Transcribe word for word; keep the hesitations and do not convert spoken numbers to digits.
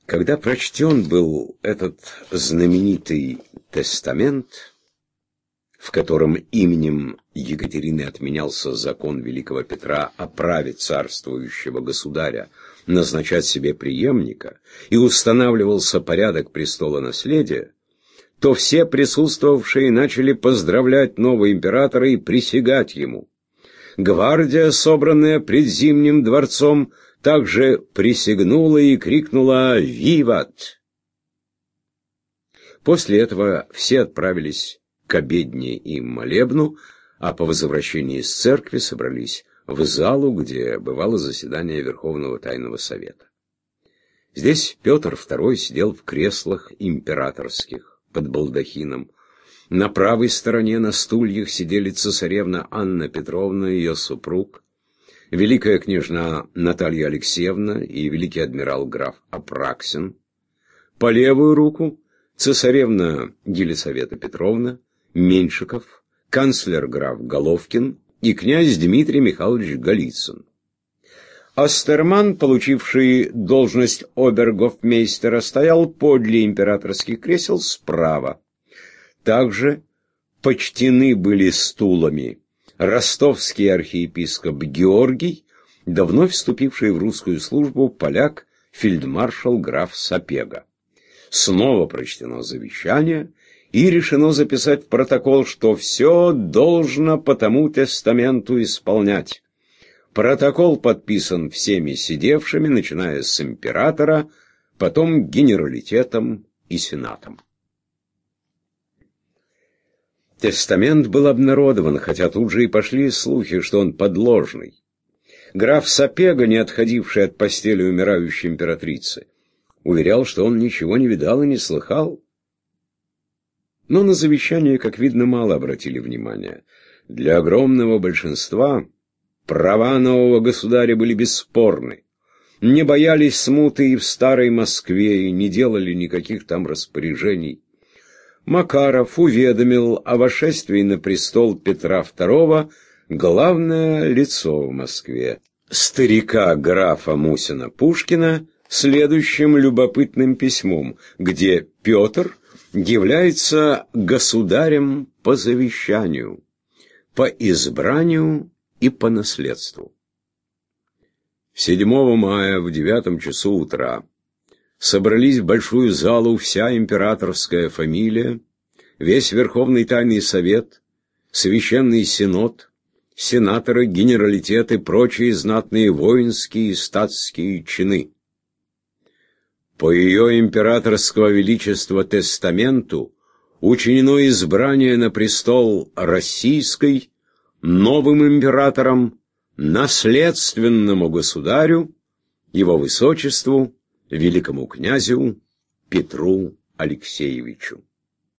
Когда прочтен был этот знаменитый тестамент, в котором именем Екатерины отменялся закон великого Петра о праве царствующего государя назначать себе преемника и устанавливался порядок престола наследия, то все присутствовавшие начали поздравлять нового императора и присягать ему. Гвардия, собранная пред Зимним дворцом, также присягнула и крикнула «Виват!». После этого все отправились к обедне и молебну, а по возвращении из церкви собрались в залу, где бывало заседание Верховного Тайного Совета. Здесь Петр Второй сидел в креслах императорских под балдахином. На правой стороне на стульях сидели цесаревна Анна Петровна и ее супруг, великая княжна Наталья Алексеевна и великий адмирал граф Апраксин. По левую руку цесаревна Елисавета Петровна, Меньшиков, канцлер граф Головкин и князь Дмитрий Михайлович Голицын. Астерман, получивший должность обергофмейстера, стоял подле императорских кресел справа. Также почтены были стулами ростовский архиепископ Георгий, да вновь вступивший в русскую службу поляк фельдмаршал граф Сапега. Снова прочтено завещание и решено записать в протокол, что все должно по тому тестаменту исполнять. Протокол подписан всеми сидевшими, начиная с императора, потом генералитетом и сенатом. Тестамент был обнародован, хотя тут же и пошли слухи, что он подложный. Граф Сапега, не отходивший от постели умирающей императрицы, уверял, что он ничего не видал и не слыхал. Но на завещание, как видно, мало обратили внимания. Для огромного большинства права нового государя были бесспорны. Не боялись смуты и в старой Москве, и не делали никаких там распоряжений. Макаров уведомил о восшествии на престол Петра Второго главное лицо в Москве, старика графа Мусина-Пушкина, следующим любопытным письмом, где Петр является государем по завещанию, по избранию и по наследству. седьмого мая в девятом часу утра собрались в большую залу вся императорская фамилия, весь Верховный Тайный Совет, Священный Синод, сенаторы, генералитет и прочие знатные воинские и статские чины. По ее императорского величества тестаменту учинено избрание на престол российской новым императором, наследственному государю, его высочеству, великому князю Петру Алексеевичу.